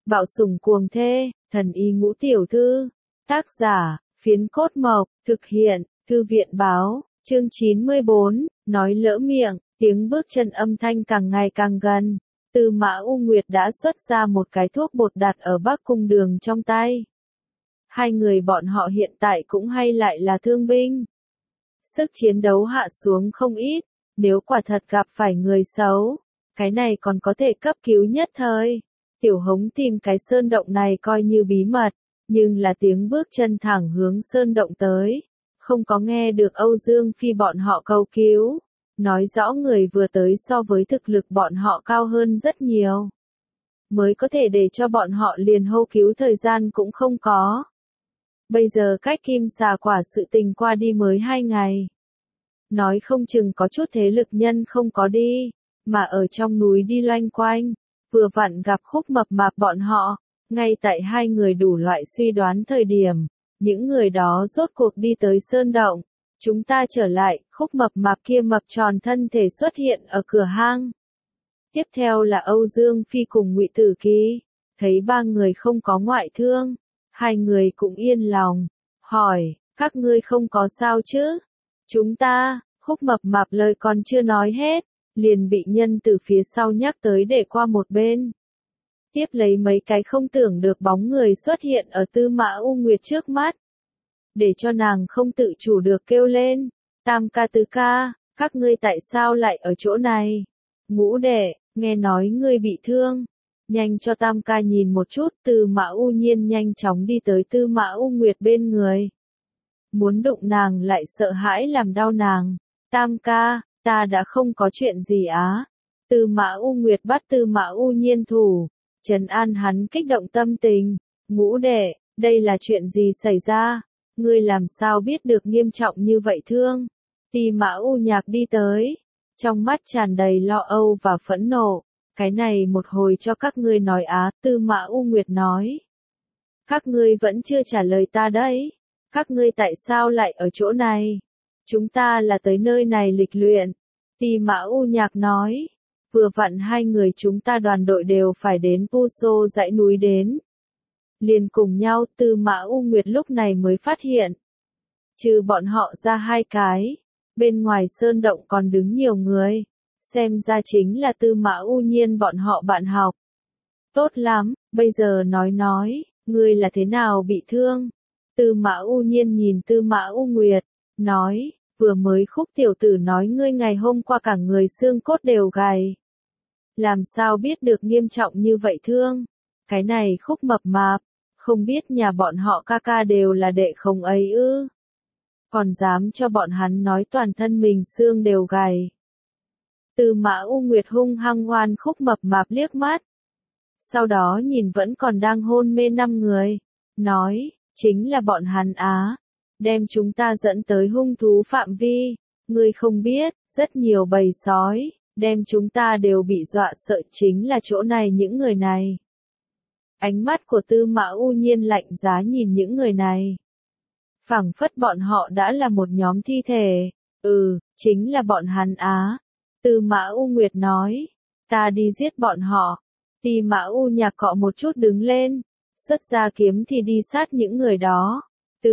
Bạo sủng cuồng thê, thần y ngũ tiểu thư. Tác giả, Phiến Cốt Mộc, thực hiện, Thư viện báo, chương 94, nói lỡ miệng, tiếng bước chân âm thanh càng ngày càng gần. Tư Mã U Nguyệt đã xuất ra một cái thuốc bột đặt ở Bắc Cung Đường trong tay. Hai người bọn họ hiện tại cũng hay lại là thương binh. Sức chiến đấu hạ xuống không ít, nếu quả thật gặp phải người xấu, cái này còn có thể cấp cứu nhất thời. Tiểu Hống tìm cái sơn động này coi như bí mật, nhưng là tiếng bước chân thẳng hướng sơn động tới, không có nghe được Âu Dương Phi bọn họ cầu cứu, nói rõ người vừa tới so với thực lực bọn họ cao hơn rất nhiều. Mới có thể để cho bọn họ liền hô cứu thời gian cũng không có. Bây giờ cách Kim Xà Quả sự tình qua đi mới 2 ngày. Nói không chừng có chút thế lực nhân không có đi, mà ở trong núi đi loanh quanh, vừa vặn gặp Khúc Mập Mạp bọn họ, ngay tại hai người đủ loại suy đoán thời điểm, những người đó rốt cuộc đi tới sơn động. Chúng ta trở lại, Khúc Mập Mạp kia mập tròn thân thể xuất hiện ở cửa hang. Tiếp theo là Âu Dương Phi cùng Ngụy Tử Kỳ, thấy ba người không có ngoại thương, hai người cũng yên lòng, hỏi, các ngươi không có sao chứ? Chúng ta, Khúc Mập Mạp lời còn chưa nói hết, liền bị nhân từ phía sau nhắc tới để qua một bên. Tiếp lấy mấy cái không tưởng được bóng người xuất hiện ở Tư Mã U Nguyệt trước mắt. Để cho nàng không tự chủ được kêu lên, Tam ca tứ ca, các ngươi tại sao lại ở chỗ này? Ngũ đệ, nghe nói ngươi bị thương. Nhanh cho Tam ca nhìn một chút. Tư Mã U Nhiên nhanh chóng đi tới Tư Mã U Nguyệt bên người. Muốn đụng nàng lại sợ hãi làm đau nàng. Tam ca, ta đã không có chuyện gì á. Tư Mã U Nguyệt bắt Tư Mã U Nhiên thủ, trấn an hắn kích động tâm tình. Ngũ đệ, đây là chuyện gì xảy ra? Ngươi làm sao biết được nghiêm trọng như vậy thương? Tư Mã U Nhạc đi tới, trong mắt tràn đầy lo âu và phẫn nộ. Cái này một hồi cho các ngươi nói á, Tư Mã U Nguyệt nói. Các ngươi vẫn chưa trả lời ta đấy. Các ngươi tại sao lại ở chỗ này? Chúng ta là tới nơi này lịch luyện. Tư Mã U Nhạc nói. Vừa vặn hai người chúng ta đoàn đội đều phải đến Puso dãy núi đến. Liền cùng nhau. Tư Mã U Nguyệt lúc này mới phát hiện. Trừ bọn họ ra hai cái, bên ngoài sơn động còn đứng nhiều người. Xem ra chính là Tư Mã U Nhiên bọn họ bạn học. Tốt lắm, bây giờ nói, ngươi là thế nào bị thương? Tư Mã U Nhiên nhìn Tư Mã U Nguyệt, nói, vừa mới Khúc tiểu tử nói ngươi ngày hôm qua cả người xương cốt đều gầy. Làm sao biết được nghiêm trọng như vậy thương? Cái này Khúc Mập Mạp, không biết nhà bọn họ ca ca đều là đệ không ấy ư? Còn dám cho bọn hắn nói toàn thân mình xương đều gầy. Tư Mã U Nguyệt hung hăng ngoan Khúc Mập Mạp liếc mắt. Sau đó nhìn vẫn còn đang hôn mê 5 người, nói, chính là bọn hắn á, đem chúng ta dẫn tới hung thú phạm vi. Ngươi không biết, rất nhiều bầy sói, đem chúng ta đều bị dọa sợ, chính là chỗ này những người này. Ánh mắt của Tư Mã U Nhiên lạnh giá nhìn những người này. Phảng phất bọn họ đã là một nhóm thi thể. Chính là bọn hắn á. Tư Mã U Nguyệt nói, ta đi giết bọn họ. Tư Mã U Nhạc cọ một chút đứng lên, xuất ra kiếm thì đi sát những người đó. Tứ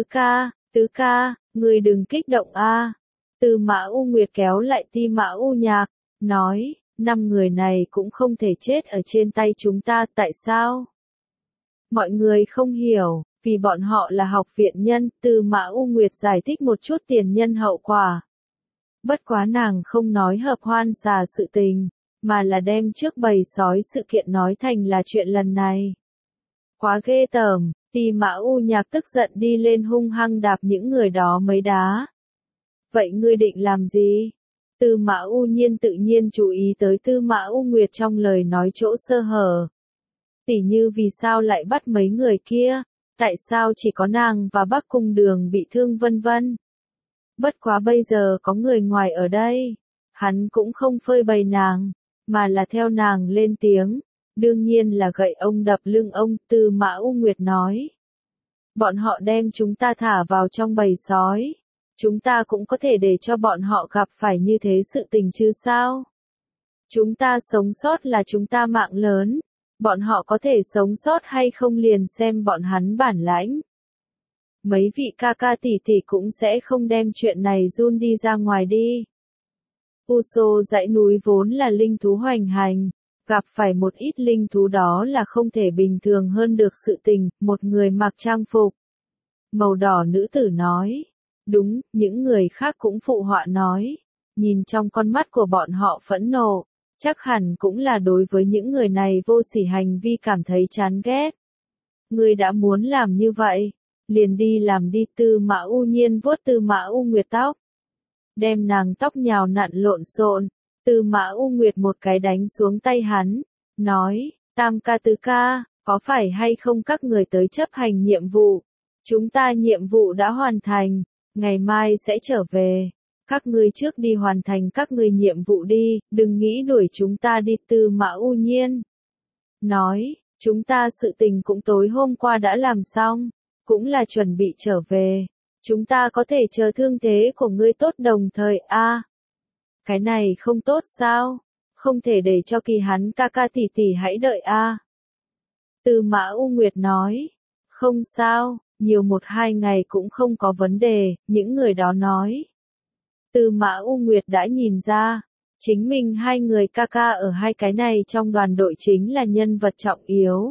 ca, ngươi đừng kích động a. Tư Mã U Nguyệt kéo lại Tư Mã U Nhạc, nói, 5 người này cũng không thể chết ở trên tay chúng ta, tại sao? Mọi người không hiểu, vì bọn họ là học viện nhân. Tư Mã U Nguyệt giải thích một chút tiền nhân hậu quả. Bất quá nàng không nói hợp hoan xà sự tình, mà là đem trước bầy sói sự kiện nói thành là chuyện lần này. Quá ghê tởm. Tư Mã U Nhạc tức giận đi lên hung hăng đạp những người đó mấy đá. Vậy ngươi định làm gì? Tư Mã U Nhiên tự nhiên chú ý tới Tư Mã U Nguyệt trong lời nói chỗ sơ hở. Tỉ như vì sao lại bắt mấy người kia, tại sao chỉ có nàng và Bắc Cung Đường bị thương vân vân. Bất quá bây giờ có người ngoài ở đây, hắn cũng không phơi bày nàng, mà là theo nàng lên tiếng, đương nhiên là gậy ông đập lưng ông. Tư Mã U Nguyệt nói, bọn họ đem chúng ta thả vào trong bầy sói, chúng ta cũng có thể để cho bọn họ gặp phải như thế sự tình chứ sao? Chúng ta sống sót là chúng ta mạng lớn, Bọn họ có thể sống sót hay không liền xem bọn hắn bản lãnh. Mấy vị ca ca tỷ tỷ cũng sẽ không đem chuyện này run đi ra ngoài đi. Uso dãy núi vốn là linh thú hoành hành, gặp phải một ít linh thú đó là không thể bình thường hơn được sự tình, một người mặc trang phục màu đỏ nữ tử nói. Đúng, những người khác cũng phụ họa nói. Nhìn trong con mắt của bọn họ phẫn nộ, chắc hẳn cũng là đối với những người này vô sỉ hành vi cảm thấy chán ghét. Ngươi đã muốn làm như vậy, liền đi làm đi. Tư Mã U Nhiên vuốt Tư Mã U Nguyệt tóc, đem nàng tóc nhào nặn lộn xộn. Tư Mã U Nguyệt một cái đánh xuống tay hắn, nói, tam ca tứ ca, có phải hay không các người tới chấp hành nhiệm vụ? Chúng ta nhiệm vụ đã hoàn thành, ngày mai sẽ trở về. Các ngươi trước đi hoàn thành các ngươi nhiệm vụ đi, đừng nghĩ đuổi chúng ta đi. Tư Mã U Nhiên nói, chúng ta sự tình cũng tối hôm qua đã làm xong, cũng là chuẩn bị trở về. Chúng ta có thể chờ thương thế của ngươi tốt đồng thời cái này không tốt sao? Không thể để cho Kỳ hắn ca ca tỷ tỷ hãy đợi Tư Mã U Nguyệt nói, không sao, nhiều 1-2 ngày cũng không có vấn đề, những người đó nói. Tư Mã U Nguyệt đã nhìn ra, chính mình hai người ca ca ở hai cái này trong đoàn đội chính là nhân vật trọng yếu.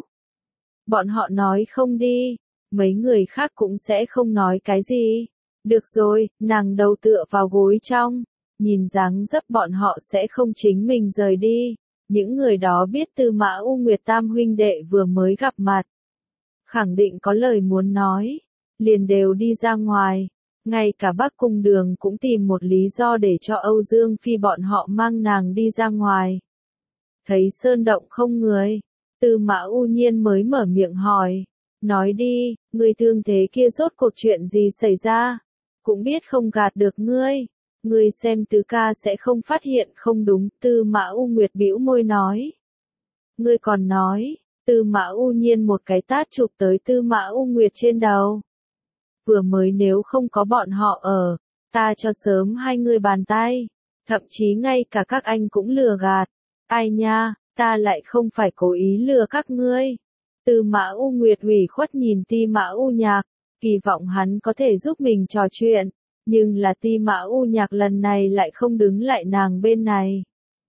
Bọn họ nói không đi, mấy người khác cũng sẽ không nói cái gì. Được rồi, nàng đầu tựa vào gối trong, nhìn dáng dấp bọn họ sẽ không chính mình rời đi. Những người đó biết Tư Mã U Nguyệt tam huynh đệ vừa mới gặp mặt, khẳng định có lời muốn nói, liền đều đi ra ngoài. Ngay cả Bắc Cung Đường cũng tìm một lý do để cho Âu Dương Phi bọn họ mang nàng đi ra ngoài. Thấy sơn động không người, Tư Mã U Nhiên mới mở miệng hỏi, nói đi, người thương thế kia rốt cuộc chuyện gì xảy ra? Cũng biết không gạt được ngươi. Ngươi xem tứ ca sẽ không phát hiện không đúng. Tư Mã U Nguyệt bĩu môi nói. Ngươi còn nói. Tư Mã U Nhiên một cái tát chụp tới Tư Mã U Nguyệt trên đầu. Vừa mới nếu không có bọn họ ở, ta cho sớm hai người bàn tay. Thậm chí ngay cả các anh cũng lừa gạt. Ai nha, ta lại không phải cố ý lừa các ngươi. Tư Mã U Nguyệt ủy khuất nhìn Ti Mã U Nhạc, kỳ vọng hắn có thể giúp mình trò chuyện. Nhưng là Ti Mã U Nhạc lần này lại không đứng lại nàng bên này.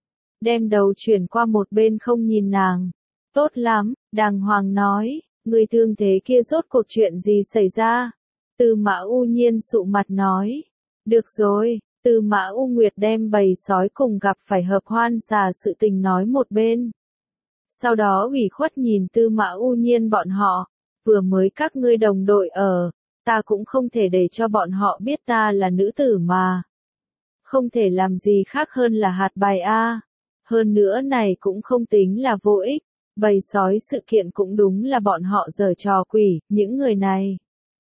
Đem đầu chuyển qua một bên không nhìn nàng. Tốt lắm, đàng hoàng nói, người thương thế kia rốt cuộc chuyện gì xảy ra? Tư Mã U Nhiên sụ mặt nói. Được rồi, Tư Mã U Nguyệt đem bầy sói cùng gặp phải hợp hoan xà sự tình nói một bên. Sau đó ủy khuất nhìn Tư Mã U Nhiên bọn họ, vừa mới các ngươi đồng đội ở, ta cũng không thể để cho bọn họ biết ta là nữ tử mà. Không thể làm gì khác hơn là hạt bài Hơn nữa này cũng không tính là vô ích, bầy sói sự kiện cũng đúng là bọn họ giở trò quỷ, những người này.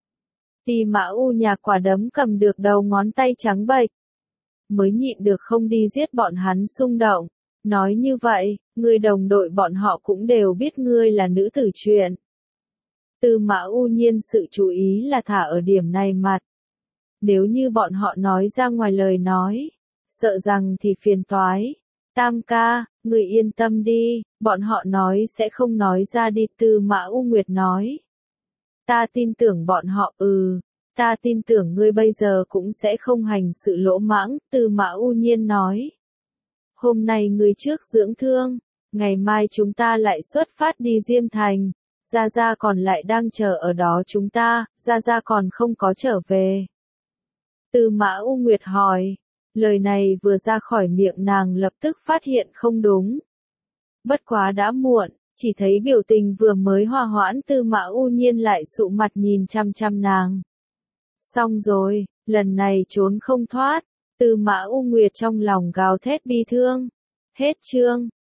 Ti Mã U Nhạc quả đấm cầm được đầu ngón tay trắng bệch, mới nhịn được không đi giết bọn hắn xung động. Nói như vậy, người đồng đội bọn họ cũng đều biết ngươi là nữ tử chuyện. Tư Mã U Nhiên sự chú ý là thả ở điểm này mặt. Nếu như bọn họ nói ra ngoài lời nói, sợ rằng thì phiền toái. Tam ca, người yên tâm đi, bọn họ nói sẽ không nói ra đi. Tư Mã U Nguyệt nói. Ta tin tưởng bọn họ ta tin tưởng ngươi bây giờ cũng sẽ không hành sự lỗ mãng. Tư Mã U Nhiên nói. Hôm nay ngươi trước dưỡng thương, ngày mai chúng ta lại xuất phát đi Diêm Thành. Gia Gia còn lại đang chờ ở đó chúng ta, Gia Gia còn không có trở về. Tư Mã U Nguyệt hỏi, lời này vừa ra khỏi miệng nàng lập tức phát hiện không đúng. Bất quá đã muộn, chỉ thấy biểu tình vừa mới hòa hoãn Tư Mã U Nhiên lại sụ mặt nhìn chăm chăm nàng. Xong rồi, lần này trốn không thoát. Tư Mã U Nguyệt trong lòng gào thét bi thương. Hết chương.